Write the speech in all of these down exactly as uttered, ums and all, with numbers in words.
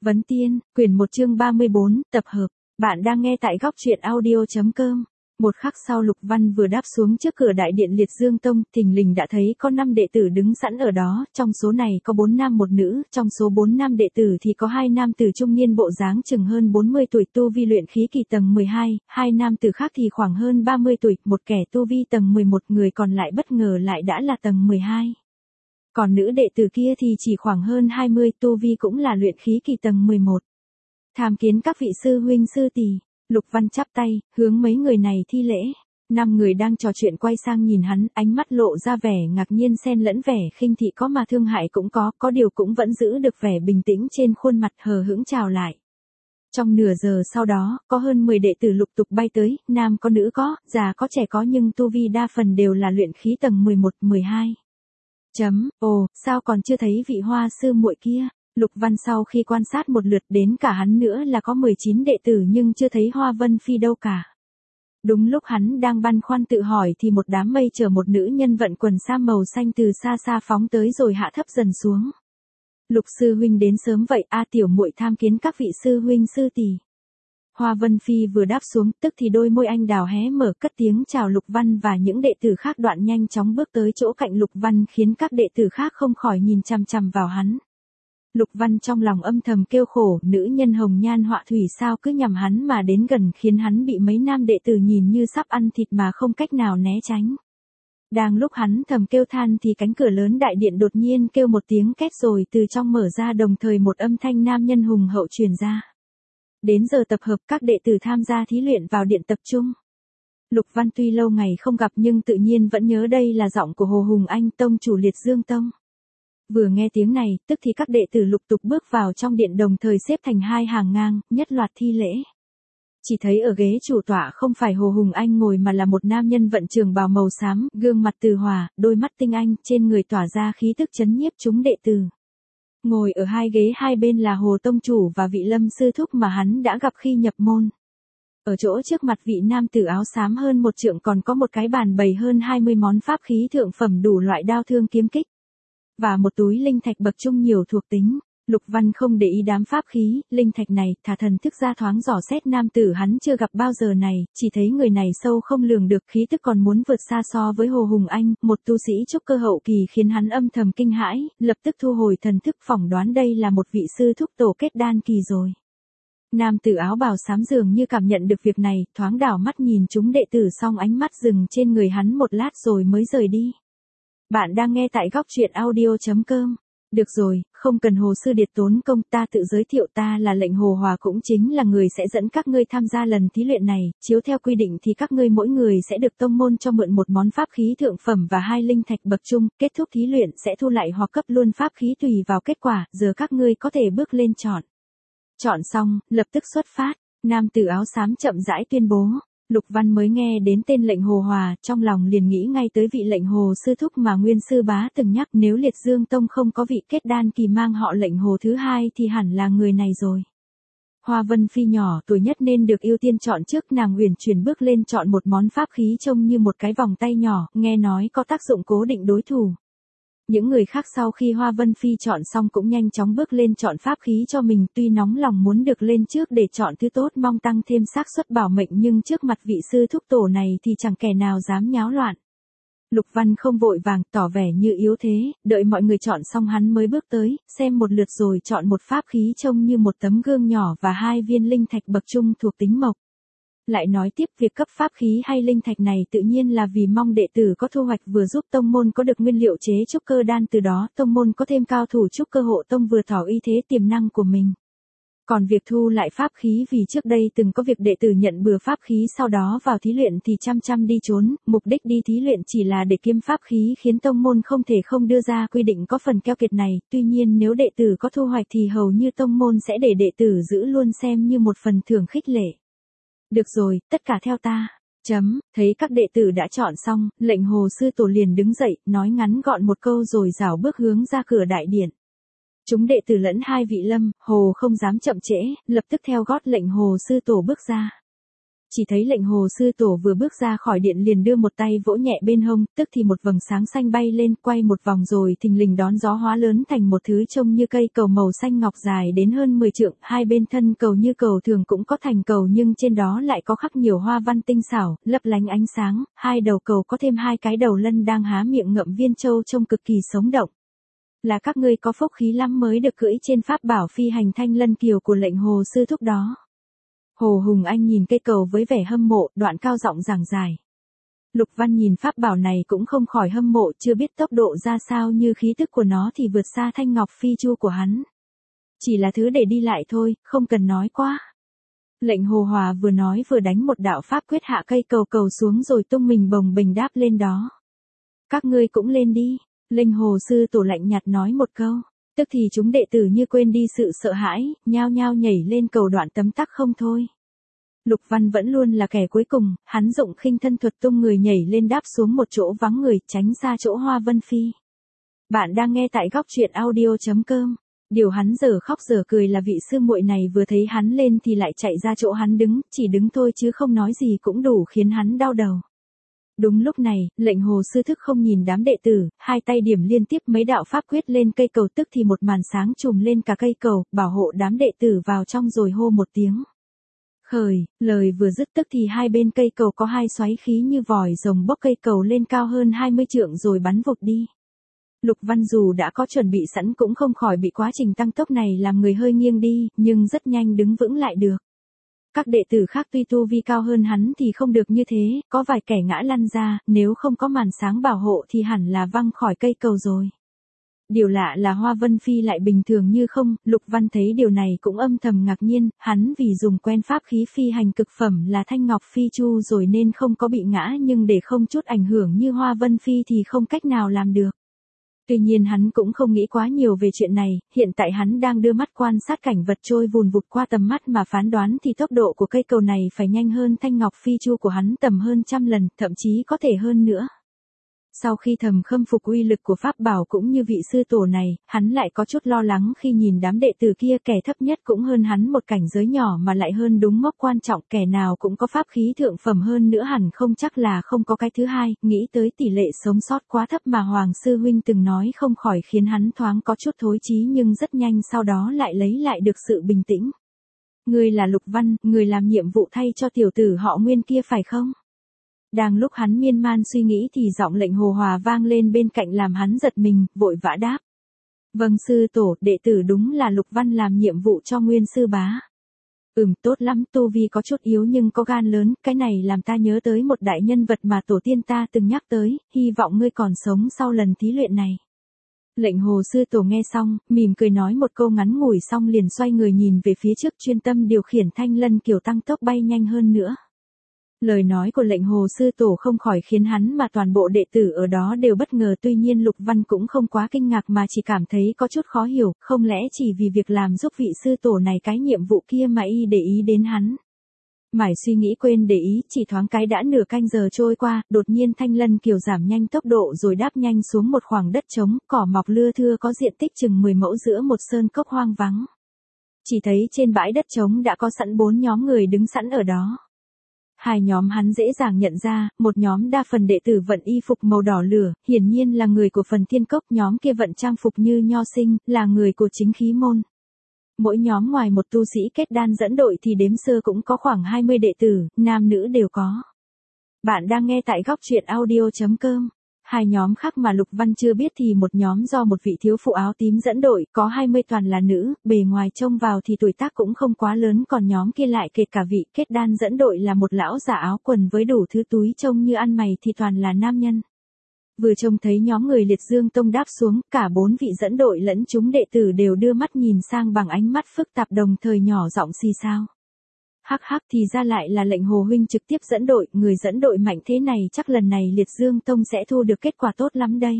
Vấn Tiên, quyển một chương ba mươi bốn, tập hợp. Bạn đang nghe tại góc truyện audio.com. Một khắc sau Lục Văn vừa đáp xuống trước cửa đại điện Liệt Dương Tông, thình lình đã thấy có năm đệ tử đứng sẵn ở đó, trong số này có bốn nam một nữ, trong số bốn nam đệ tử thì có hai nam tử trung niên bộ dáng chừng hơn bốn mươi tuổi tu vi luyện khí kỳ tầng mười hai, hai nam tử khác thì khoảng hơn ba mươi tuổi, một kẻ tu vi tầng mười một, người còn lại bất ngờ lại đã là tầng mười hai. Còn nữ đệ tử kia thì chỉ khoảng hơn hai mươi, tu vi cũng là luyện khí kỳ tầng mười một. Tham kiến các vị sư huynh sư tỷ. Lục Văn chắp tay, hướng mấy người này thi lễ. Năm người đang trò chuyện quay sang nhìn hắn, ánh mắt lộ ra vẻ ngạc nhiên xen lẫn vẻ khinh thị có mà thương hại cũng có, có điều cũng vẫn giữ được vẻ bình tĩnh trên khuôn mặt, hờ hững chào lại. Trong nửa giờ sau đó, có hơn mười đệ tử lục tục bay tới, nam có nữ có, già có trẻ có, nhưng tu vi đa phần đều là luyện khí tầng mười một, mười hai. Chấm, ồ, sao còn chưa thấy vị Hoa sư muội kia? Lục Văn sau khi quan sát một lượt, đến cả hắn nữa là có mười chín đệ tử nhưng chưa thấy Hoa Vân Phi đâu cả. Đúng lúc hắn đang băn khoăn tự hỏi thì một đám mây chở một nữ nhân vận quần sam màu xanh từ xa xa phóng tới rồi hạ thấp dần xuống. Lục sư huynh đến sớm vậy, a tiểu muội tham kiến các vị sư huynh sư tỷ. Hoa Vân Phi vừa đáp xuống, tức thì đôi môi anh đào hé mở cất tiếng chào Lục Văn và những đệ tử khác, đoạn nhanh chóng bước tới chỗ cạnh Lục Văn khiến các đệ tử khác không khỏi nhìn chằm chằm vào hắn. Lục Văn trong lòng âm thầm kêu khổ, nữ nhân hồng nhan họa thủy sao cứ nhằm hắn mà đến gần, khiến hắn bị mấy nam đệ tử nhìn như sắp ăn thịt mà không cách nào né tránh. Đang lúc hắn thầm kêu than thì cánh cửa lớn đại điện đột nhiên kêu một tiếng két rồi từ trong mở ra, đồng thời một âm thanh nam nhân hùng hậu truyền ra. Đến giờ tập hợp, các đệ tử tham gia thí luyện vào điện tập trung. Lục Văn tuy lâu ngày không gặp nhưng tự nhiên vẫn nhớ đây là giọng của Hồ Hùng Anh, tông chủ Liệt Dương Tông. Vừa nghe tiếng này, tức thì các đệ tử lục tục bước vào trong điện, đồng thời xếp thành hai hàng ngang, nhất loạt thi lễ. Chỉ thấy ở ghế chủ tọa không phải Hồ Hùng Anh ngồi mà là một nam nhân vận trường bào màu xám, gương mặt từ hòa, đôi mắt tinh anh, trên người tỏa ra khí tức chấn nhiếp chúng đệ tử. Ngồi ở hai ghế hai bên là Hồ Tông Chủ và vị Lâm Sư Thúc mà hắn đã gặp khi nhập môn. Ở chỗ trước mặt vị nam tử áo xám hơn một trượng còn có một cái bàn bày hơn hai mươi món pháp khí thượng phẩm đủ loại đao thương kiếm kích. Và một túi linh thạch bậc trung nhiều thuộc tính. Lục Văn không để ý đám pháp khí, linh thạch này, thả thần thức ra thoáng dò xét nam tử hắn chưa gặp bao giờ này, chỉ thấy người này sâu không lường được, khí tức còn muốn vượt xa so với Hồ Hùng Anh, một tu sĩ trúc cơ hậu kỳ, khiến hắn âm thầm kinh hãi, lập tức thu hồi thần thức, phỏng đoán đây là một vị sư thúc tổ kết đan kỳ rồi. Nam tử áo bào xám dường như cảm nhận được việc này, thoáng đảo mắt nhìn chúng đệ tử xong ánh mắt dừng trên người hắn một lát rồi mới rời đi. Bạn đang nghe tại góc truyện audio.com. Được rồi, không cần Hồ sư điệt tốn công, ta tự giới thiệu, ta là Lệnh Hồ Hòa, cũng chính là người sẽ dẫn các ngươi tham gia lần thí luyện này. Chiếu theo quy định thì các ngươi mỗi người sẽ được tông môn cho mượn một món pháp khí thượng phẩm và hai linh thạch bậc trung, kết thúc thí luyện sẽ thu lại hoặc cấp luôn pháp khí tùy vào kết quả, giờ các ngươi có thể bước lên chọn. Chọn xong, lập tức xuất phát, nam tử áo xám chậm rãi tuyên bố. Lục Văn mới nghe đến tên Lệnh Hồ Hòa, trong lòng liền nghĩ ngay tới vị Lệnh Hồ sư thúc mà Nguyên sư bá từng nhắc, nếu Liệt Dương Tông không có vị kết đan kỳ mang họ Lệnh Hồ thứ hai thì hẳn là người này rồi. Hoa Vân Phi nhỏ tuổi nhất nên được ưu tiên chọn trước, nàng uyển chuyển bước lên chọn một món pháp khí trông như một cái vòng tay nhỏ, nghe nói có tác dụng cố định đối thủ. Những người khác sau khi Hoa Vân Phi chọn xong cũng nhanh chóng bước lên chọn pháp khí cho mình, tuy nóng lòng muốn được lên trước để chọn thứ tốt mong tăng thêm xác suất bảo mệnh, nhưng trước mặt vị sư thúc tổ này thì chẳng kẻ nào dám nháo loạn. Lục Văn không vội vàng, tỏ vẻ như yếu thế, đợi mọi người chọn xong hắn mới bước tới, xem một lượt rồi chọn một pháp khí trông như một tấm gương nhỏ và hai viên linh thạch bậc trung thuộc tính mộc. Lại nói tiếp, việc cấp pháp khí hay linh thạch này tự nhiên là vì mong đệ tử có thu hoạch, vừa giúp tông môn có được nguyên liệu chế trúc cơ đan, từ đó tông môn có thêm cao thủ trúc cơ hộ tông, vừa tỏ uy thế tiềm năng của mình. Còn việc thu lại pháp khí, vì trước đây từng có việc đệ tử nhận bừa pháp khí sau đó vào thí luyện thì chăm chăm đi trốn, mục đích đi thí luyện chỉ là để kiếm pháp khí, khiến tông môn không thể không đưa ra quy định có phần keo kiệt này, tuy nhiên nếu đệ tử có thu hoạch thì hầu như tông môn sẽ để đệ tử giữ luôn, xem như một phần thưởng khích lệ. Được rồi, tất cả theo ta. Chấm, thấy các đệ tử đã chọn xong, Lệnh Hồ sư tổ liền đứng dậy, nói ngắn gọn một câu rồi rảo bước hướng ra cửa đại điện. Chúng đệ tử lẫn hai vị Lâm, Hồ không dám chậm trễ, lập tức theo gót Lệnh Hồ sư tổ bước ra. Chỉ thấy lệnh hồ sư tổ vừa bước ra khỏi điện liền đưa một tay vỗ nhẹ bên hông, tức thì một vầng sáng xanh bay lên, quay một vòng rồi thình lình đón gió hóa lớn thành một thứ trông như cây cầu màu xanh ngọc dài đến hơn mười trượng, hai bên thân cầu như cầu thường cũng có thành cầu nhưng trên đó lại có khắc nhiều hoa văn tinh xảo, lấp lánh ánh sáng, hai đầu cầu có thêm hai cái đầu lân đang há miệng ngậm viên châu trông cực kỳ sống động. Là các ngươi có phúc khí lắm mới được cưỡi trên pháp bảo phi hành thanh lân kiều của lệnh hồ sư thúc đó. Hồ Hùng Anh nhìn cây cầu với vẻ hâm mộ, đoạn cao giọng giảng giải. Lục Văn nhìn pháp bảo này cũng không khỏi hâm mộ, chưa biết tốc độ ra sao như khí tức của nó thì vượt xa thanh ngọc phi chu của hắn. Chỉ là thứ để đi lại thôi, không cần nói quá. Lệnh Hồ Hòa vừa nói vừa đánh một đạo pháp quyết hạ cây cầu cầu xuống rồi tung mình bồng bềnh đáp lên đó. Các ngươi cũng lên đi, Linh Hồ Sư Tổ lạnh nhạt nói một câu. Tức thì chúng đệ tử như quên đi sự sợ hãi, nhao nhao nhảy lên cầu đoạn tấm tắc không thôi. Lục Văn vẫn luôn là kẻ cuối cùng, hắn dụng khinh thân thuật tung người nhảy lên đáp xuống một chỗ vắng người, tránh xa chỗ Hoa Vân Phi. Bạn đang nghe tại góc truyện audio chấm com. Điều hắn giờ khóc giờ cười là vị sư muội này vừa thấy hắn lên thì lại chạy ra chỗ hắn đứng, chỉ đứng thôi chứ không nói gì cũng đủ khiến hắn đau đầu. Đúng lúc này, lệnh hồ sư thức không nhìn đám đệ tử, hai tay điểm liên tiếp mấy đạo pháp quyết lên cây cầu tức thì một màn sáng trùm lên cả cây cầu, bảo hộ đám đệ tử vào trong rồi hô một tiếng. Khởi, lời vừa dứt tức thì hai bên cây cầu có hai xoáy khí như vòi rồng bốc cây cầu lên cao hơn hai mươi trượng rồi bắn vụt đi. Lục Văn dù đã có chuẩn bị sẵn cũng không khỏi bị quá trình tăng tốc này làm người hơi nghiêng đi, nhưng rất nhanh đứng vững lại được. Các đệ tử khác tuy tu vi cao hơn hắn thì không được như thế, có vài kẻ ngã lăn ra, nếu không có màn sáng bảo hộ thì hẳn là văng khỏi cây cầu rồi. Điều lạ là Hoa Vân Phi lại bình thường như không, Lục Văn thấy điều này cũng âm thầm ngạc nhiên, hắn vì dùng quen pháp khí phi hành cực phẩm là Thanh Ngọc Phi Chu rồi nên không có bị ngã nhưng để không chút ảnh hưởng như Hoa Vân Phi thì không cách nào làm được. Tuy nhiên hắn cũng không nghĩ quá nhiều về chuyện này, hiện tại hắn đang đưa mắt quan sát cảnh vật trôi vùn vụt qua tầm mắt mà phán đoán thì tốc độ của cây cầu này phải nhanh hơn Thanh Ngọc Phi Chu của hắn tầm hơn trăm lần, thậm chí có thể hơn nữa. Sau khi thầm khâm phục uy lực của pháp bảo cũng như vị sư tổ này, hắn lại có chút lo lắng khi nhìn đám đệ tử kia kẻ thấp nhất cũng hơn hắn một cảnh giới nhỏ mà lại hơn đúng mốc quan trọng, kẻ nào cũng có pháp khí thượng phẩm hơn nữa hẳn không chắc là không có cái thứ hai, nghĩ tới tỷ lệ sống sót quá thấp mà Hoàng Sư Huynh từng nói không khỏi khiến hắn thoáng có chút thối chí nhưng rất nhanh sau đó lại lấy lại được sự bình tĩnh. Người là Lục Văn, người làm nhiệm vụ thay cho tiểu tử họ Nguyên kia phải không? Đang lúc hắn miên man suy nghĩ thì giọng lệnh Hồ Hòa vang lên bên cạnh làm hắn giật mình, vội vã đáp. Vâng sư tổ, đệ tử đúng là Lục Văn làm nhiệm vụ cho Nguyên sư bá. Ừm, tốt lắm, tu vi có chút yếu nhưng có gan lớn, cái này làm ta nhớ tới một đại nhân vật mà tổ tiên ta từng nhắc tới, hy vọng ngươi còn sống sau lần thí luyện này. Lệnh Hồ sư tổ nghe xong, mỉm cười nói một câu ngắn ngủi xong liền xoay người nhìn về phía trước chuyên tâm điều khiển thanh lân kiều tăng tốc bay nhanh hơn nữa. Lời nói của lệnh hồ sư tổ không khỏi khiến hắn mà toàn bộ đệ tử ở đó đều bất ngờ, tuy nhiên Lục Văn cũng không quá kinh ngạc mà chỉ cảm thấy có chút khó hiểu, không lẽ chỉ vì việc làm giúp vị sư tổ này cái nhiệm vụ kia mà y để ý đến hắn. Mải suy nghĩ quên để ý, chỉ thoáng cái đã nửa canh giờ trôi qua, đột nhiên thanh lân kiều giảm nhanh tốc độ rồi đáp nhanh xuống một khoảng đất trống, cỏ mọc lưa thưa có diện tích chừng mười mẫu giữa một sơn cốc hoang vắng. Chỉ thấy trên bãi đất trống đã có sẵn bốn nhóm người đứng sẵn ở đó. Hai nhóm hắn dễ dàng nhận ra, một nhóm đa phần đệ tử vận y phục màu đỏ lửa, hiển nhiên là người của phần thiên cốc, nhóm kia vận trang phục như nho sinh, là người của chính khí môn. Mỗi nhóm ngoài một tu sĩ kết đan dẫn đội thì đếm sơ cũng có khoảng hai mươi đệ tử, nam nữ đều có. Bạn đang nghe tại góc truyện audio chấm com. Hai nhóm khác mà Lục Văn chưa biết thì một nhóm do một vị thiếu phụ áo tím dẫn đội, có hai mươi toàn là nữ, bề ngoài trông vào thì tuổi tác cũng không quá lớn, còn nhóm kia lại kể cả vị kết đan dẫn đội là một lão già áo quần với đủ thứ túi trông như ăn mày thì toàn là nam nhân. Vừa trông thấy nhóm người Liệt Dương Tông đáp xuống, cả bốn vị dẫn đội lẫn chúng đệ tử đều đưa mắt nhìn sang bằng ánh mắt phức tạp đồng thời nhỏ giọng xì xao. Hắc hắc, thì ra lại là lệnh Hồ huynh trực tiếp dẫn đội, người dẫn đội mạnh thế này chắc lần này Liệt Dương Tông sẽ thu được kết quả tốt lắm đây.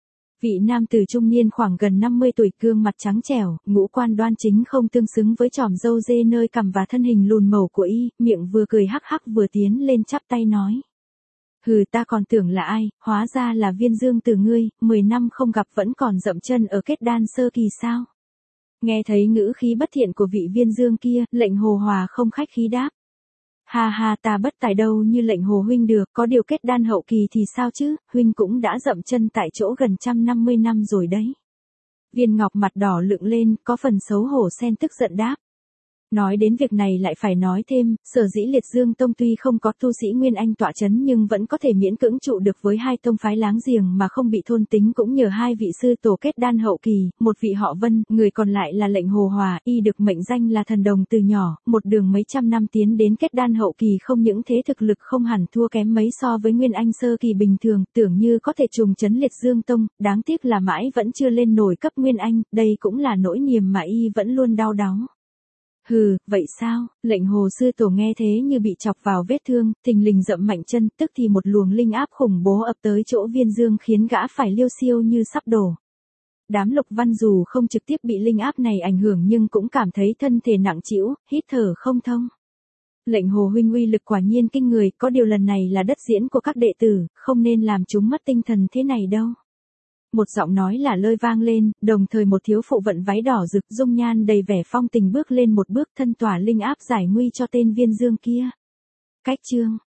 Vị nam tử trung niên khoảng gần năm mươi tuổi, gương mặt trắng trẻo, ngũ quan đoan chính không tương xứng với chòm râu dê nơi cằm và thân hình lùn mẩu của y, miệng vừa cười hắc hắc vừa tiến lên chắp tay nói. Hừ, ta còn tưởng là ai, hóa ra là Viên Dương Tử ngươi, mười năm không gặp vẫn còn dậm chân ở kết đan sơ kỳ sao? Nghe thấy ngữ khí bất thiện của vị Viên Dương kia, lệnh Hồ Hòa không khách khí đáp. Ha ha, ta bất tài đâu như lệnh Hồ huynh được, có điều kết đan hậu kỳ thì sao chứ, huynh cũng đã dậm chân tại chỗ gần trăm năm mươi năm rồi đấy. Viên Ngọc mặt đỏ lựng lên, có phần xấu hổ xen tức giận đáp. Nói đến việc này lại phải nói thêm, sở dĩ Liệt Dương Tông tuy không có tu sĩ Nguyên Anh tọa chấn nhưng vẫn có thể miễn cưỡng trụ được với hai tông phái láng giềng mà không bị thôn tính cũng nhờ hai vị sư tổ kết đan hậu kỳ, một vị họ Vân, người còn lại là lệnh Hồ Hòa, y được mệnh danh là thần đồng từ nhỏ, một đường mấy trăm năm tiến đến kết đan hậu kỳ không những thế thực lực không hẳn thua kém mấy so với Nguyên Anh sơ kỳ bình thường, tưởng như có thể trùng chấn Liệt Dương Tông, đáng tiếc là mãi vẫn chưa lên nổi cấp Nguyên Anh, đây cũng là nỗi niềm mà y vẫn luôn đau đáu. Hừ, vậy sao, lệnh Hồ sư tổ nghe thế như bị chọc vào vết thương, thình lình dậm mạnh chân, tức thì một luồng linh áp khủng bố ập tới chỗ Viên Dương khiến gã phải liêu xiêu như sắp đổ. Đám Lục Văn dù không trực tiếp bị linh áp này ảnh hưởng nhưng cũng cảm thấy thân thể nặng trĩu, hít thở không thông. Lệnh Hồ huynh uy lực quả nhiên kinh người, có điều lần này là đất diễn của các đệ tử, không nên làm chúng mất tinh thần thế này đâu. Một giọng nói là lơi vang lên, đồng thời một thiếu phụ vận váy đỏ rực dung nhan đầy vẻ phong tình bước lên một bước thân tỏa linh áp giải nguy cho tên Viên Dương kia. Cách chương